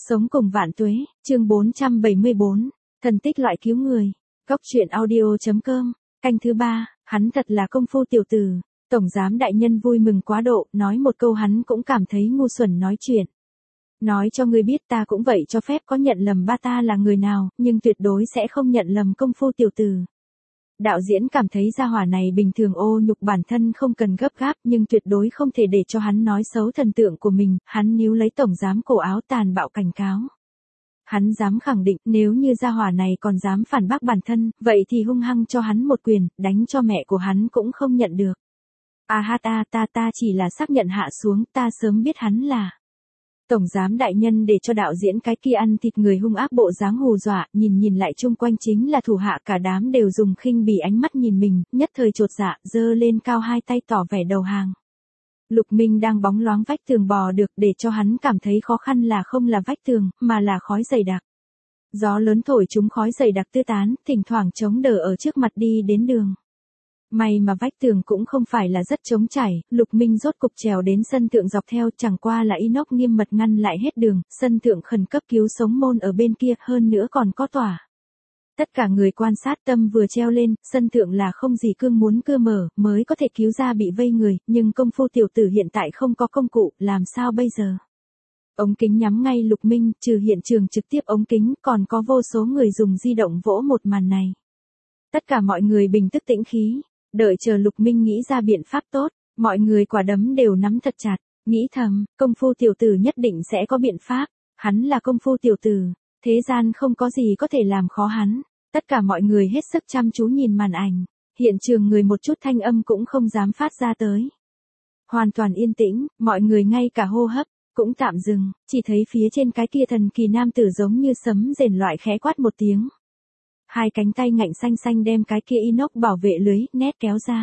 Sống cùng vạn tuế, chương 474, thần tích loại cứu người. Góc truyện audio.com, canh thứ 3, hắn thật là công phu tiểu tử. Tổng giám đại nhân vui mừng quá độ, nói một câu hắn cũng cảm thấy ngu xuẩn nói chuyện. Nói cho ngươi biết ta cũng vậy, cho phép có nhận lầm ba ta là người nào, nhưng tuyệt đối sẽ không nhận lầm công phu tiểu tử. Đạo diễn cảm thấy gia hỏa này bình thường ô nhục bản thân không cần gấp gáp, nhưng tuyệt đối không thể để cho hắn nói xấu thần tượng của mình. Hắn níu lấy tổng giám cổ áo tàn bạo cảnh cáo. Hắn dám khẳng định nếu như gia hỏa này còn dám phản bác bản thân, vậy thì hung hăng cho hắn một quyền, đánh cho mẹ của hắn cũng không nhận được. Ta chỉ là xác nhận hạ xuống, ta sớm biết hắn là. Tổng giám đại nhân để cho đạo diễn cái kia ăn thịt người hung ác bộ dáng hù dọa, nhìn lại chung quanh chính là thủ hạ cả đám đều dùng khinh bỉ ánh mắt nhìn mình, nhất thời chột dạ, giơ lên cao hai tay tỏ vẻ đầu hàng. Lục Minh đang bóng loáng vách tường bò được, để cho hắn cảm thấy khó khăn là không là vách tường, mà là khói dày đặc. Gió lớn thổi chúng khói dày đặc tứ tán, thỉnh thoảng chống đỡ ở trước mặt đi đến đường. May mà vách tường cũng không phải là rất trống trải, Lục Minh rốt cục trèo đến sân thượng dọc theo, chẳng qua là inox nghiêm mật ngăn lại hết đường, sân thượng khẩn cấp cứu sống môn ở bên kia, hơn nữa còn có tỏa. Tất cả người quan sát tâm vừa treo lên, sân thượng là không gì cương muốn cưa mở, mới có thể cứu ra bị vây người, nhưng công phu tiểu tử hiện tại không có công cụ, làm sao bây giờ? Ống kính nhắm ngay Lục Minh, trừ hiện trường trực tiếp ống kính, còn có vô số người dùng di động vỗ một màn này. Tất cả mọi người bình tức tĩnh khí. Đợi chờ Lục Minh nghĩ ra biện pháp tốt, mọi người quả đấm đều nắm thật chặt, nghĩ thầm, công phu tiểu tử nhất định sẽ có biện pháp, hắn là công phu tiểu tử, thế gian không có gì có thể làm khó hắn. Tất cả mọi người hết sức chăm chú nhìn màn ảnh, hiện trường người một chút thanh âm cũng không dám phát ra tới. Hoàn toàn yên tĩnh, mọi người ngay cả hô hấp cũng tạm dừng, chỉ thấy phía trên cái kia thần kỳ nam tử giống như sấm rền loại khẽ quát một tiếng. Hai cánh tay ngạnh xanh xanh đem cái kia inox bảo vệ lưới nét kéo ra.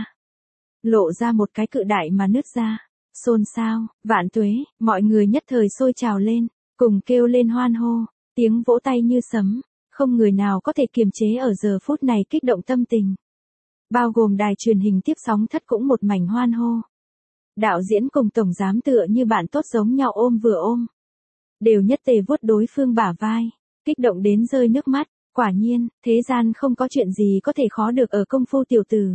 Lộ ra một cái cự đại mà nứt ra. Xôn xao, vạn tuế, mọi người nhất thời sôi trào lên, cùng kêu lên hoan hô, tiếng vỗ tay như sấm, không người nào có thể kiềm chế ở giờ phút này kích động tâm tình. Bao gồm đài truyền hình tiếp sóng thất cũng một mảnh hoan hô. Đạo diễn cùng tổng giám tựa như bạn tốt giống nhau ôm vừa ôm. Đều nhất tề vuốt đối phương bả vai, kích động đến rơi nước mắt. Quả nhiên, thế gian không có chuyện gì có thể khó được ở công phu tiểu tử.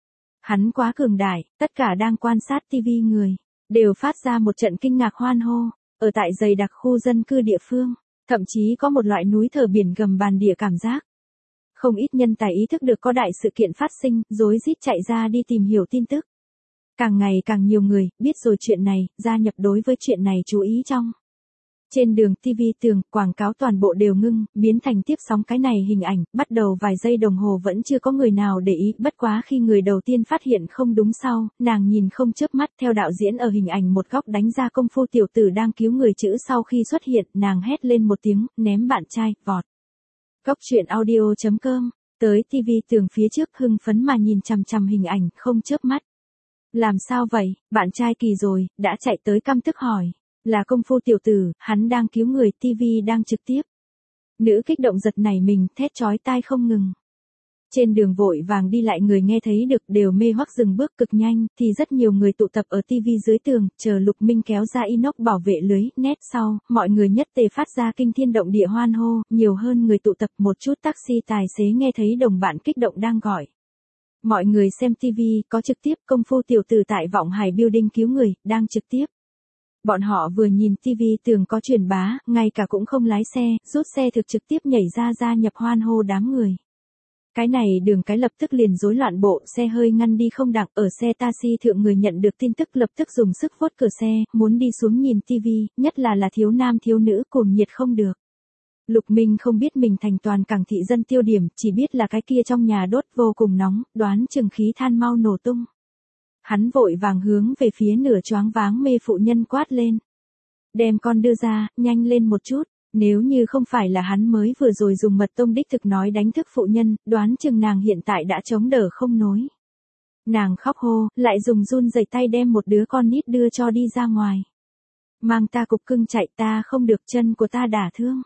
Hắn quá cường đại, tất cả đang quan sát tivi người, đều phát ra một trận kinh ngạc hoan hô, ở tại dày đặc khu dân cư địa phương, thậm chí có một loại núi thở biển gầm bàn địa cảm giác. Không ít nhân tài ý thức được có đại sự kiện phát sinh, rối rít chạy ra đi tìm hiểu tin tức. Càng ngày càng nhiều người biết rồi chuyện này, gia nhập đối với chuyện này chú ý trong. Trên đường TV tường, quảng cáo toàn bộ đều ngưng, biến thành tiếp sóng cái này hình ảnh, bắt đầu vài giây đồng hồ vẫn chưa có người nào để ý, bất quá khi người đầu tiên phát hiện không đúng sau, nàng nhìn không chớp mắt theo đạo diễn ở hình ảnh một góc đánh ra công phu tiểu tử đang cứu người chữ sau khi xuất hiện, nàng hét lên một tiếng, ném bạn trai, vọt. Góc truyện audio.com, tới TV tường phía trước hưng phấn mà nhìn chằm chằm hình ảnh, không chớp mắt. Làm sao vậy, bạn trai kỳ rồi, đã chạy tới căm tức hỏi. Là công phu tiểu tử, hắn đang cứu người, TV đang trực tiếp. Nữ kích động giật nảy mình, thét chói tai không ngừng. Trên đường vội vàng đi lại người nghe thấy được đều mê hoắc dừng bước cực nhanh, thì rất nhiều người tụ tập ở TV dưới tường, chờ Lục Minh kéo ra inox bảo vệ lưới, nét sau, mọi người nhất tề phát ra kinh thiên động địa hoan hô, nhiều hơn người tụ tập một chút taxi tài xế nghe thấy đồng bạn kích động đang gọi. Mọi người xem TV, có trực tiếp công phu tiểu tử tại Vọng Hải Building cứu người, đang trực tiếp. Bọn họ vừa nhìn TV tường có truyền bá, ngay cả cũng không lái xe, rút xe thực trực tiếp nhảy ra gia nhập hoan hô đám người. Cái này đường cái lập tức liền rối loạn bộ, xe hơi ngăn đi không đặng, ở xe taxi thượng người nhận được tin tức lập tức dùng sức vuốt cửa xe, muốn đi xuống nhìn TV, nhất là thiếu nam thiếu nữ cuồng nhiệt không được. Lục Minh không biết mình thành toàn cảng thị dân tiêu điểm, chỉ biết là cái kia trong nhà đốt vô cùng nóng, đoán chừng khí than mau nổ tung. Hắn vội vàng hướng về phía nửa choáng váng mê phụ nhân quát lên. Đem con đưa ra, nhanh lên một chút, nếu như không phải là hắn mới vừa rồi dùng mật tông đích thực nói đánh thức phụ nhân, đoán chừng nàng hiện tại đã chống đỡ không nối. Nàng khóc hô, lại dùng run rẩy tay đem một đứa con nít đưa cho đi ra ngoài. Mang ta cục cưng chạy, ta không được, chân của ta đả thương.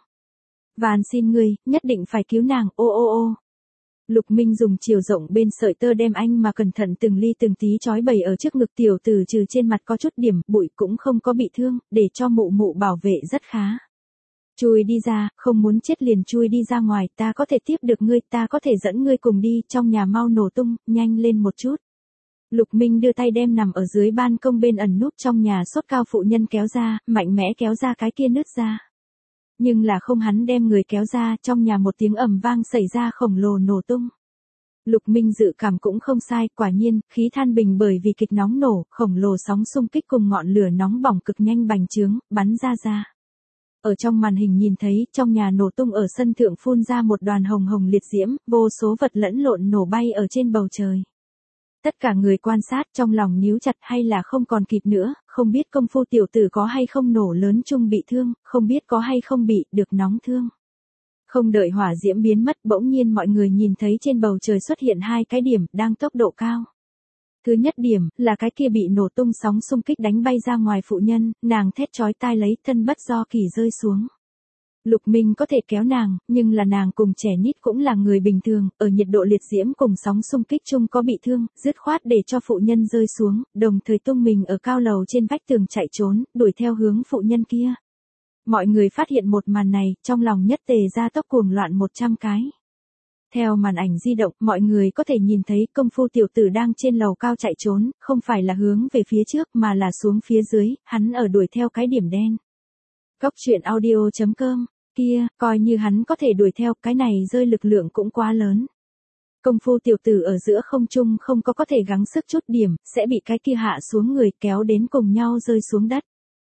Van xin ngươi, nhất định phải cứu nàng, ô ô ô. Lục Minh dùng chiều rộng bên sợi tơ đem anh mà cẩn thận từng ly từng tí trói bày ở trước ngực tiểu tử, trừ trên mặt có chút điểm bụi cũng không có bị thương, để cho mụ mụ bảo vệ rất khá. Chui đi ra, không muốn chết liền chui đi ra ngoài, ta có thể tiếp được ngươi, ta có thể dẫn ngươi cùng đi, trong nhà mau nổ tung, nhanh lên một chút. Lục Minh đưa tay đem nằm ở dưới ban công bên ẩn núp trong nhà sốt cao phụ nhân kéo ra, mạnh mẽ kéo ra cái kia nứt ra. Nhưng là không hắn đem người kéo ra, trong nhà một tiếng ầm vang xảy ra khổng lồ nổ tung. Lục Minh dự cảm cũng không sai, quả nhiên, khí than bình bởi vì kịch nóng nổ, khổng lồ sóng xung kích cùng ngọn lửa nóng bỏng cực nhanh bành trướng, bắn ra. Ở trong màn hình nhìn thấy, trong nhà nổ tung ở sân thượng phun ra một đoàn hồng hồng liệt diễm, vô số vật lẫn lộn nổ bay ở trên bầu trời. Tất cả người quan sát trong lòng níu chặt hay là không còn kịp nữa, không biết công phu tiểu tử có hay không nổ lớn chung bị thương, không biết có hay không bị được nóng thương. Không đợi hỏa diễm biến mất bỗng nhiên mọi người nhìn thấy trên bầu trời xuất hiện hai cái điểm đang tốc độ cao. Thứ nhất điểm là cái kia bị nổ tung sóng xung kích đánh bay ra ngoài phụ nhân, nàng thét chói tai lấy thân bất do kỳ rơi xuống. Lục Minh có thể kéo nàng, nhưng là nàng cùng trẻ nít cũng là người bình thường, ở nhiệt độ liệt diễm cùng sóng xung kích chung có bị thương, dứt khoát để cho phụ nhân rơi xuống, đồng thời tung mình ở cao lầu trên vách tường chạy trốn, đuổi theo hướng phụ nhân kia. Mọi người phát hiện một màn này, trong lòng nhất tề ra tốc cuồng loạn 100 cái. Theo màn ảnh di động, mọi người có thể nhìn thấy công phu tiểu tử đang trên lầu cao chạy trốn, không phải là hướng về phía trước mà là xuống phía dưới, hắn ở đuổi theo cái điểm đen. Góc truyện audio.com, kia, coi như hắn có thể đuổi theo, cái này rơi lực lượng cũng quá lớn. Công phu tiểu tử ở giữa không trung không có thể gắng sức chút điểm, sẽ bị cái kia hạ xuống người kéo đến cùng nhau rơi xuống đất.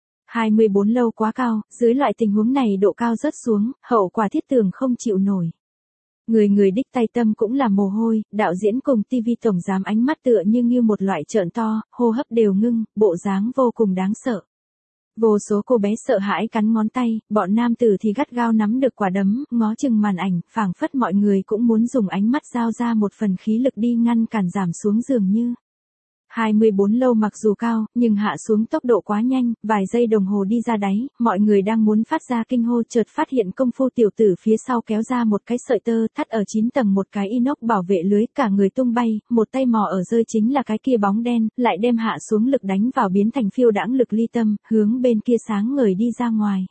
24 lâu quá cao, dưới loại tình huống này độ cao rớt xuống, hậu quả thiết tường không chịu nổi. Người đích tay tâm cũng là mồ hôi, đạo diễn cùng TV tổng giám ánh mắt tựa như một loại trợn to, hô hấp đều ngưng, bộ dáng vô cùng đáng sợ. Vô số cô bé sợ hãi cắn ngón tay, bọn nam tử thì gắt gao nắm được quả đấm, ngó chừng màn ảnh, phảng phất mọi người cũng muốn dùng ánh mắt giao ra một phần khí lực đi ngăn cản giảm xuống dường như. 24 lâu mặc dù cao, nhưng hạ xuống tốc độ quá nhanh, vài giây đồng hồ đi ra đáy, mọi người đang muốn phát ra kinh hô chợt phát hiện công phu tiểu tử phía sau kéo ra một cái sợi tơ thắt ở 9 tầng một cái inox bảo vệ lưới, cả người tung bay, một tay mò ở rơi chính là cái kia bóng đen, lại đem hạ xuống lực đánh vào biến thành phiêu đãng lực ly tâm, hướng bên kia sáng ngời đi ra ngoài.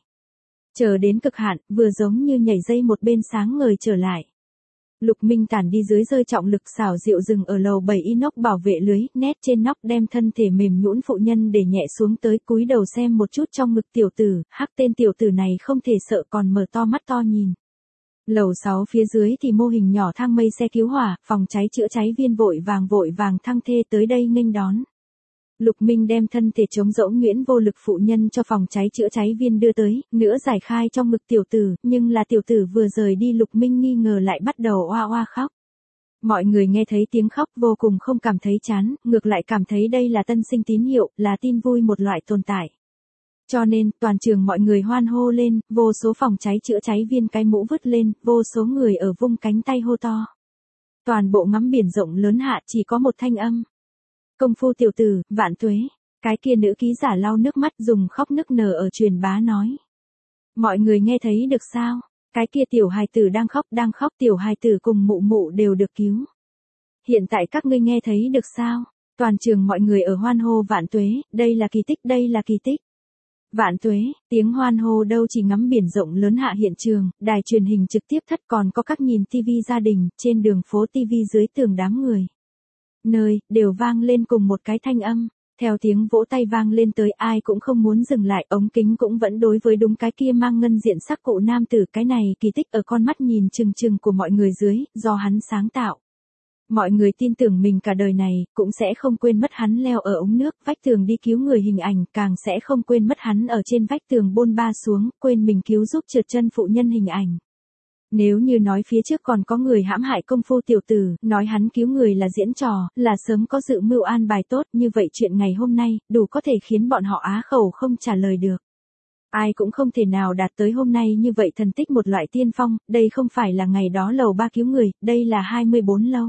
Chờ đến cực hạn, vừa giống như nhảy dây một bên sáng ngời trở lại. Lục Minh tản đi dưới rơi trọng lực xảo diệu dừng ở lầu 7 inox bảo vệ lưới, nét trên nóc đem thân thể mềm nhũn phụ nhân để nhẹ xuống tới cúi đầu xem một chút trong ngực tiểu tử, hắc tên tiểu tử này không thể sợ còn mở to mắt to nhìn. Lầu 6 phía dưới thì mô hình nhỏ thang mây xe cứu hỏa, phòng cháy chữa cháy viên vội vàng thăng thê tới đây nghênh đón. Lục Minh đem thân thể trống rỗng nhuyễn vô lực phụ nhân cho phòng cháy chữa cháy viên đưa tới, nữa giải khai trong ngực tiểu tử, nhưng là tiểu tử vừa rời đi Lục Minh nghi ngờ lại bắt đầu oa oa khóc. Mọi người nghe thấy tiếng khóc vô cùng không cảm thấy chán, ngược lại cảm thấy đây là tân sinh tín hiệu, là tin vui một loại tồn tại. Cho nên, toàn trường mọi người hoan hô lên, vô số phòng cháy chữa cháy viên cái mũ vứt lên, vô số người ở vung cánh tay hô to. Toàn bộ ngắm biển rộng lớn hạ chỉ có một thanh âm. Công phu tiểu tử, vạn tuế. Cái kia nữ ký giả lau nước mắt dùng khóc nức nở ở truyền bá nói. Mọi người nghe thấy được sao? Cái kia tiểu hài tử đang khóc tiểu hài tử cùng mụ mụ đều được cứu. Hiện tại các ngươi nghe thấy được sao? Toàn trường mọi người ở hoan hô vạn tuế, đây là kỳ tích. Vạn tuế, tiếng hoan hô đâu chỉ ngắm biển rộng lớn hạ hiện trường, đài truyền hình trực tiếp thất còn có các nhìn TV gia đình, trên đường phố TV dưới tường đám người. Nơi, đều vang lên cùng một cái thanh âm, theo tiếng vỗ tay vang lên tới ai cũng không muốn dừng lại, ống kính cũng vẫn đối với đúng cái kia mang ngân diện sắc cụ nam tử, cái này kỳ tích ở con mắt nhìn chừng của mọi người dưới, do hắn sáng tạo. Mọi người tin tưởng mình cả đời này, cũng sẽ không quên mất hắn leo ở ống nước, vách tường đi cứu người hình ảnh, càng sẽ không quên mất hắn ở trên vách tường bôn ba xuống, quên mình cứu giúp trượt chân phụ nhân hình ảnh. Nếu như nói phía trước còn có người hãm hại công phu tiểu tử, nói hắn cứu người là diễn trò, là sớm có dự mưu an bài tốt, như vậy chuyện ngày hôm nay, đủ có thể khiến bọn họ á khẩu không trả lời được. Ai cũng không thể nào đạt tới hôm nay như vậy thần tích một loại tiên phong, đây không phải là ngày đó lầu 3 cứu người, đây là 24 lâu.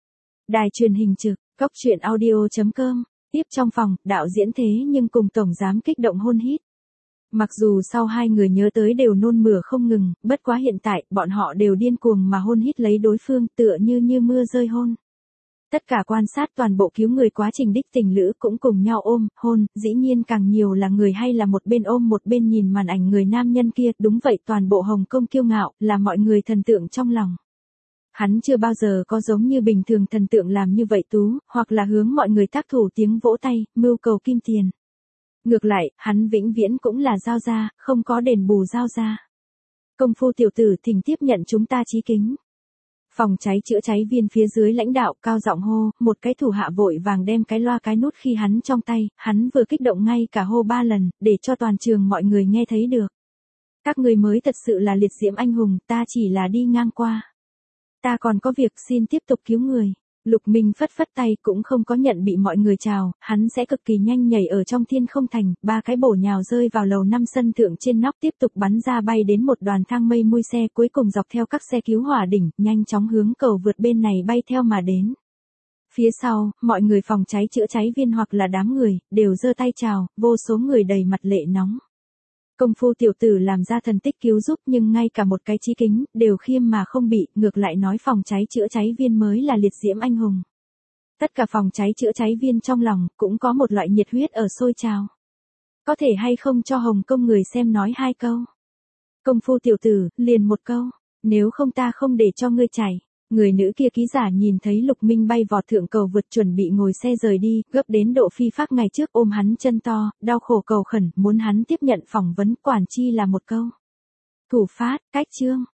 Đài truyền hình trực, góc truyện audio.com, tiếp trong phòng, đạo diễn thế nhưng cùng tổng giám kích động hôn hít. Mặc dù sau hai người nhớ tới đều nôn mửa không ngừng, bất quá hiện tại, bọn họ đều điên cuồng mà hôn hít lấy đối phương tựa như mưa rơi hôn. Tất cả quan sát toàn bộ cứu người quá trình đích tình lữ cũng cùng nhau ôm, hôn, dĩ nhiên càng nhiều là người hay là một bên ôm một bên nhìn màn ảnh người nam nhân kia, đúng vậy toàn bộ Hồng Kông kiêu ngạo, là mọi người thần tượng trong lòng. Hắn chưa bao giờ có giống như bình thường thần tượng làm như vậy tú, hoặc là hướng mọi người tác thủ tiếng vỗ tay, mưu cầu kim tiền. Ngược lại, hắn vĩnh viễn cũng là giao ra, không có đền bù giao ra. Công phu tiểu tử thỉnh tiếp nhận chúng ta chí kính. Phòng cháy chữa cháy viên phía dưới lãnh đạo cao giọng hô, một cái thủ hạ vội vàng đem cái loa cái nút khi hắn trong tay, hắn vừa kích động ngay cả hô 3 lần, để cho toàn trường mọi người nghe thấy được. Các người mới thật sự là liệt diễm anh hùng, ta chỉ là đi ngang qua. Ta còn có việc xin tiếp tục cứu người. Lục Minh phất phất tay cũng không có nhận bị mọi người chào, hắn sẽ cực kỳ nhanh nhảy ở trong thiên không thành, 3 cái bổ nhào rơi vào lầu 5 sân thượng trên nóc tiếp tục bắn ra bay đến một đoàn thang mây mui xe cuối cùng dọc theo các xe cứu hỏa đỉnh, nhanh chóng hướng cầu vượt bên này bay theo mà đến. Phía sau, mọi người phòng cháy chữa cháy viên hoặc là đám người, đều giơ tay chào, vô số người đầy mặt lệ nóng. Công phu tiểu tử làm ra thần tích cứu giúp nhưng ngay cả một cái chí kính, đều khiêm mà không bị, ngược lại nói phòng cháy chữa cháy viên mới là liệt diễm anh hùng. Tất cả phòng cháy chữa cháy viên trong lòng, cũng có một loại nhiệt huyết ở sôi trào. Có thể hay không cho Hồng Kông người xem nói 2 câu. Công phu tiểu tử, liền một câu, nếu không ta không để cho ngươi chảy. Người nữ kia ký giả nhìn thấy Lục Minh bay vọt thượng cầu vượt chuẩn bị ngồi xe rời đi, gấp đến độ phi phác ngày trước ôm hắn chân to, đau khổ cầu khẩn, muốn hắn tiếp nhận phỏng vấn quản chi là một câu. Thủ phát, cách chương.